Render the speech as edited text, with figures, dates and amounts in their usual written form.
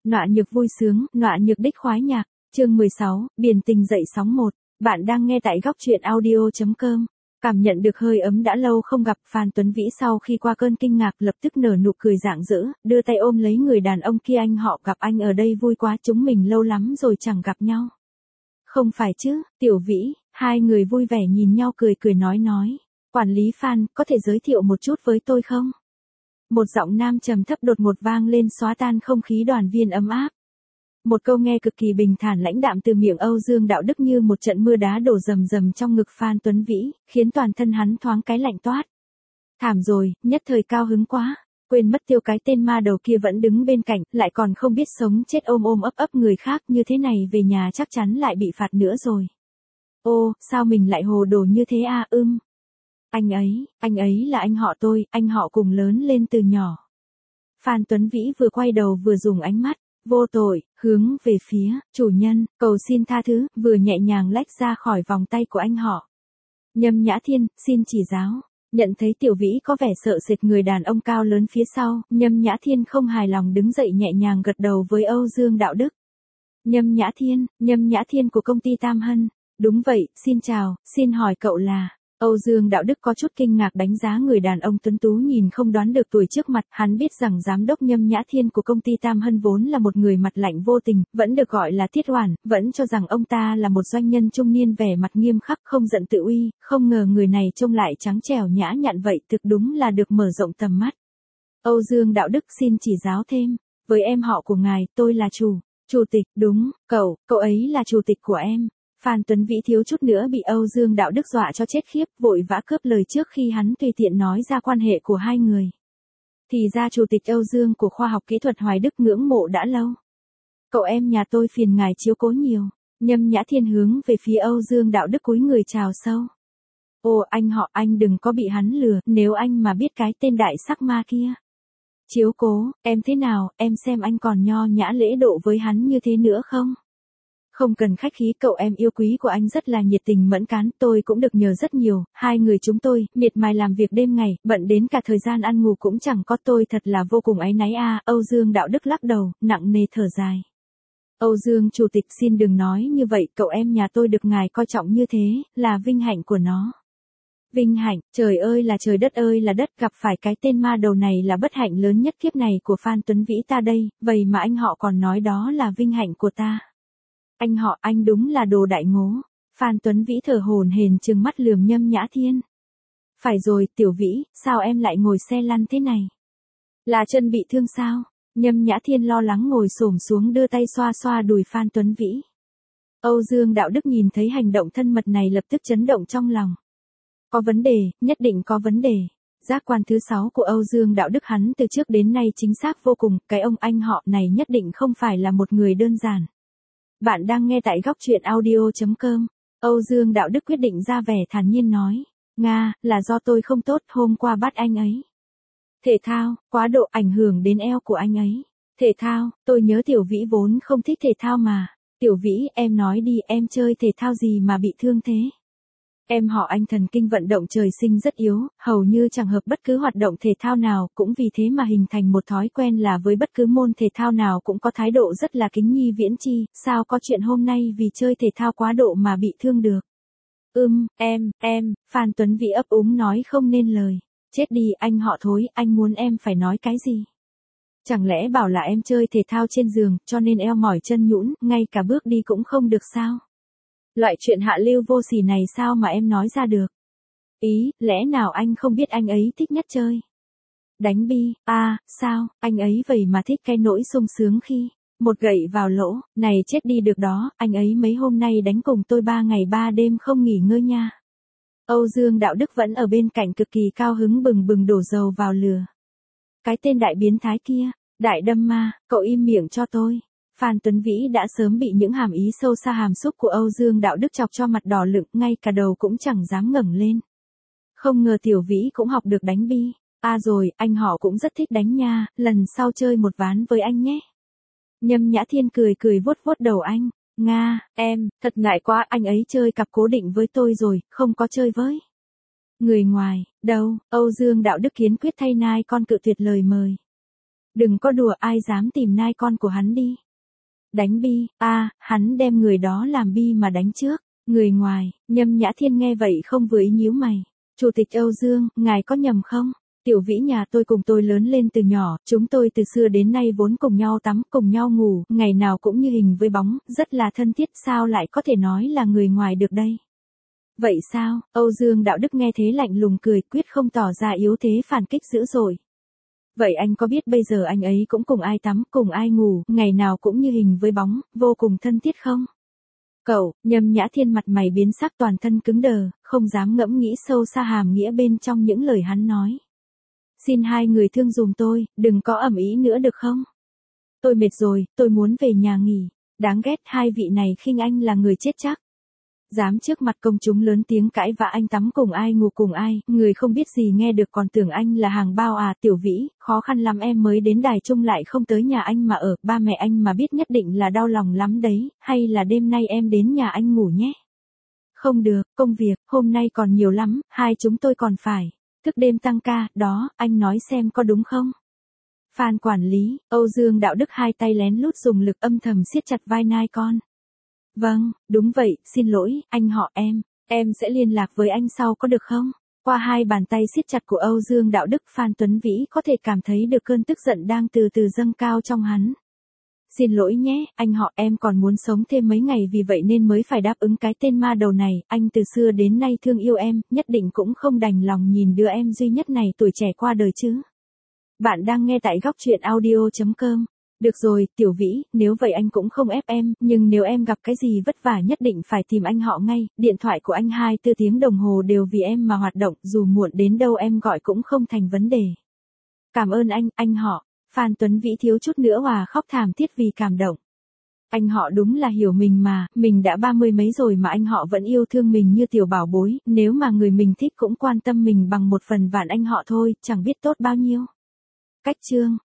Nọa nhược vui sướng, nọa nhược đích khoái nhạc, chương 16, biển tình dậy sóng 1. Bạn đang nghe tại góc truyện audio.com. Cảm nhận được hơi ấm đã lâu không gặp, Phan Tuấn Vĩ sau khi qua cơn kinh ngạc lập tức nở nụ cười rạng rỡ, đưa tay ôm lấy người đàn ông kia. Anh họ, gặp anh ở đây vui quá, chúng mình lâu lắm rồi chẳng gặp nhau. Không phải chứ, Tiểu Vĩ. Hai người vui vẻ nhìn nhau cười cười nói. Quản lý Phan, có thể giới thiệu một chút với tôi không? Một giọng nam trầm thấp đột ngột vang lên xóa tan không khí đoàn viên ấm áp. Một câu nghe cực kỳ bình thản lãnh đạm từ miệng Âu Dương Đạo Đức như một trận mưa đá đổ rầm rầm trong ngực Phan Tuấn Vĩ, khiến toàn thân hắn thoáng cái lạnh toát. Thảm rồi, nhất thời cao hứng quá, quên mất tiêu cái tên ma đầu kia vẫn đứng bên cạnh, lại còn không biết sống chết ôm ấp người khác, như thế này về nhà chắc chắn lại bị phạt nữa rồi. Ô, sao mình lại hồ đồ như thế à? Anh ấy là anh họ tôi, anh họ cùng lớn lên từ nhỏ. Phan Tuấn Vĩ vừa quay đầu vừa dùng ánh mắt vô tội hướng về phía chủ nhân, cầu xin tha thứ, vừa nhẹ nhàng lách ra khỏi vòng tay của anh họ. Nhâm Nhã Thiên, xin chỉ giáo. Nhận thấy Tiểu Vĩ có vẻ sợ sệt người đàn ông cao lớn phía sau, Nhâm Nhã Thiên không hài lòng đứng dậy nhẹ nhàng gật đầu với Âu Dương Đạo Đức. Nhâm Nhã Thiên của công ty Tam Hân. Đúng vậy, xin chào, xin hỏi cậu là... Âu Dương Đạo Đức có chút kinh ngạc đánh giá người đàn ông tuấn tú nhìn không đoán được tuổi trước mặt, hắn biết rằng giám đốc Nhâm Nhã Thiên của công ty Tam Hân vốn là một người mặt lạnh vô tình, vẫn được gọi là Thiết Hoàn, vẫn cho rằng ông ta là một doanh nhân trung niên vẻ mặt nghiêm khắc không giận tự uy, không ngờ người này trông lại trắng trẻo nhã nhặn vậy, thực đúng là được mở rộng tầm mắt. Âu Dương Đạo Đức xin chỉ giáo thêm, với em họ của ngài, tôi là chủ tịch, đúng, cậu ấy là chủ tịch của em. Phan Tuấn Vĩ thiếu chút nữa bị Âu Dương Đạo Đức dọa cho chết khiếp, vội vã cướp lời trước khi hắn tùy tiện nói ra quan hệ của hai người. Thì ra chủ tịch Âu Dương của khoa học kỹ thuật Hoài Đức ngưỡng mộ đã lâu. Cậu em nhà tôi phiền ngài chiếu cố nhiều. Nhâm Nhã Thiên hướng về phía Âu Dương Đạo Đức cúi người chào sâu. Ồ anh họ, anh đừng có bị hắn lừa, nếu anh mà biết cái tên đại sắc ma kia. Chiếu cố, em thế nào, em xem anh còn nho nhã lễ độ với hắn như thế nữa không? Không cần khách khí, cậu em yêu quý của anh rất là nhiệt tình mẫn cán, tôi cũng được nhờ rất nhiều, hai người chúng tôi, miệt mài làm việc đêm ngày, bận đến cả thời gian ăn ngủ cũng chẳng có, tôi thật là vô cùng áy náy a. Âu Dương Đạo Đức lắc đầu, nặng nề thở dài. Âu Dương chủ tịch xin đừng nói như vậy, cậu em nhà tôi được ngài coi trọng như thế, là vinh hạnh của nó. Vinh hạnh, trời ơi là đất, gặp phải cái tên ma đầu này là bất hạnh lớn nhất kiếp này của Phan Tuấn Vĩ ta đây, vậy mà anh họ còn nói đó là vinh hạnh của ta. Anh họ, anh đúng là đồ đại ngố. Phan Tuấn Vĩ thở hổn hển trừng mắt lườm Nhâm Nhã Thiên. Phải rồi, Tiểu Vĩ, sao em lại ngồi xe lăn thế này? Là chân bị thương sao? Nhâm Nhã Thiên lo lắng ngồi xổm xuống đưa tay xoa xoa đùi Phan Tuấn Vĩ. Âu Dương Đạo Đức nhìn thấy hành động thân mật này lập tức chấn động trong lòng. Có vấn đề, nhất định có vấn đề. Giác quan thứ 6 của Âu Dương Đạo Đức hắn từ trước đến nay chính xác vô cùng, cái ông anh họ này nhất định không phải là một người đơn giản. Bạn đang nghe tại góc truyện audio.com. Âu Dương Đạo Đức quyết định ra vẻ thản nhiên nói. Là do tôi không tốt, hôm qua bắt anh ấy. Thể thao, quá độ ảnh hưởng đến eo của anh ấy. Thể thao, tôi nhớ Tiểu Vĩ vốn không thích thể thao mà. Tiểu Vĩ, em nói đi, em chơi thể thao gì mà bị thương thế? Em họ anh thần kinh vận động trời sinh rất yếu, hầu như chẳng hợp bất cứ hoạt động thể thao nào, cũng vì thế mà hình thành một thói quen là với bất cứ môn thể thao nào cũng có thái độ rất là kính nhi viễn chi, sao có chuyện hôm nay vì chơi thể thao quá độ mà bị thương được. Phan Tuấn Vĩ ấp úng nói không nên lời. Chết đi anh họ thối, anh muốn em phải nói cái gì? Chẳng lẽ bảo là em chơi thể thao trên giường, cho nên eo mỏi chân nhũn, ngay cả bước đi cũng không được sao? Loại chuyện hạ lưu vô sỉ này sao mà em nói ra được? Lẽ nào anh không biết anh ấy thích nhất chơi đánh bi? Sao, anh ấy vậy mà thích cái nỗi sung sướng khi một gậy vào lỗ, này chết đi được đó, anh ấy mấy hôm nay đánh cùng tôi 3 ngày 3 đêm không nghỉ ngơi nha. Âu Dương Đạo Đức vẫn ở bên cạnh cực kỳ cao hứng bừng đổ dầu vào lửa. Cái tên đại biến thái kia, đại đâm ma, cậu im miệng cho tôi. Phan Tuấn Vĩ đã sớm bị những hàm ý sâu xa hàm xúc của Âu Dương Đạo Đức chọc cho mặt đỏ lựng, ngay cả đầu cũng chẳng dám ngẩng lên. Không ngờ Tiểu Vĩ cũng học được đánh bi. Rồi, anh họ cũng rất thích đánh nha, lần sau chơi một ván với anh nhé. Nhâm Nhã Thiên cười vuốt đầu anh. Em, thật ngại quá, anh ấy chơi cặp cố định với tôi rồi, không có chơi với người ngoài, đâu. Âu Dương Đạo Đức kiên quyết thay nai con cự tuyệt lời mời. Đừng có đùa, ai dám tìm nai con của hắn đi. Đánh Bi, hắn đem người đó làm Bi mà đánh trước. Người ngoài, Nhâm Nhã Thiên nghe vậy không vừa ý nhíu mày. Chủ tịch Âu Dương, ngài có nhầm không? Tiểu Vĩ nhà tôi cùng tôi lớn lên từ nhỏ, chúng tôi từ xưa đến nay vốn cùng nhau tắm, cùng nhau ngủ, ngày nào cũng như hình với bóng, rất là thân thiết, sao lại có thể nói là người ngoài được đây? Vậy sao? Âu Dương Đạo Đức nghe thế lạnh lùng cười, quyết không tỏ ra yếu thế phản kích dữ dội. Vậy anh có biết bây giờ anh ấy cũng cùng ai tắm, cùng ai ngủ, ngày nào cũng như hình với bóng, vô cùng thân thiết không? Cậu, Nhâm Nhã Thiên mặt mày biến sắc, toàn thân cứng đờ, không dám ngẫm nghĩ sâu xa hàm nghĩa bên trong những lời hắn nói. Xin hai người thương dùm tôi, đừng có ầm ĩ nữa được không? Tôi mệt rồi, tôi muốn về nhà nghỉ. Đáng ghét, hai vị này khinh anh là người chết chắc. Dám trước mặt công chúng lớn tiếng cãi vã anh tắm cùng ai ngủ cùng ai, người không biết gì nghe được còn tưởng anh là hàng bao à. Tiểu Vĩ, khó khăn lắm em mới đến Đài Trung lại không tới nhà anh mà ở, ba mẹ anh mà biết nhất định là đau lòng lắm đấy, hay là đêm nay em đến nhà anh ngủ nhé. Không được, công việc, hôm nay còn nhiều lắm, hai chúng tôi còn phải thức đêm tăng ca, đó, anh nói xem có đúng không? Phan quản lý, Âu Dương Đạo Đức hai tay lén lút dùng lực âm thầm siết chặt vai nai con. Vâng, đúng vậy, xin lỗi, anh họ em sẽ liên lạc với anh sau có được không? Qua hai bàn tay siết chặt của Âu Dương Đạo Đức, Phan Tuấn Vĩ có thể cảm thấy được cơn tức giận đang từ từ dâng cao trong hắn. Xin lỗi nhé, anh họ, em còn muốn sống thêm mấy ngày vì vậy nên mới phải đáp ứng cái tên ma đầu này, anh từ xưa đến nay thương yêu em, nhất định cũng không đành lòng nhìn đứa em duy nhất này tuổi trẻ qua đời chứ. Bạn đang nghe tại góc truyện audio.com. Được rồi, Tiểu Vĩ, nếu vậy anh cũng không ép em, nhưng nếu em gặp cái gì vất vả nhất định phải tìm anh họ ngay, điện thoại của anh 24 tiếng đồng hồ đều vì em mà hoạt động, dù muộn đến đâu em gọi cũng không thành vấn đề. Cảm ơn anh họ. Phan Tuấn Vĩ thiếu chút nữa hòa khóc thảm thiết vì cảm động. Anh họ đúng là hiểu mình mà, mình đã 30 mấy rồi mà anh họ vẫn yêu thương mình như tiểu bảo bối, nếu mà người mình thích cũng quan tâm mình bằng 1/1000 anh họ thôi, chẳng biết tốt bao nhiêu. Cách chương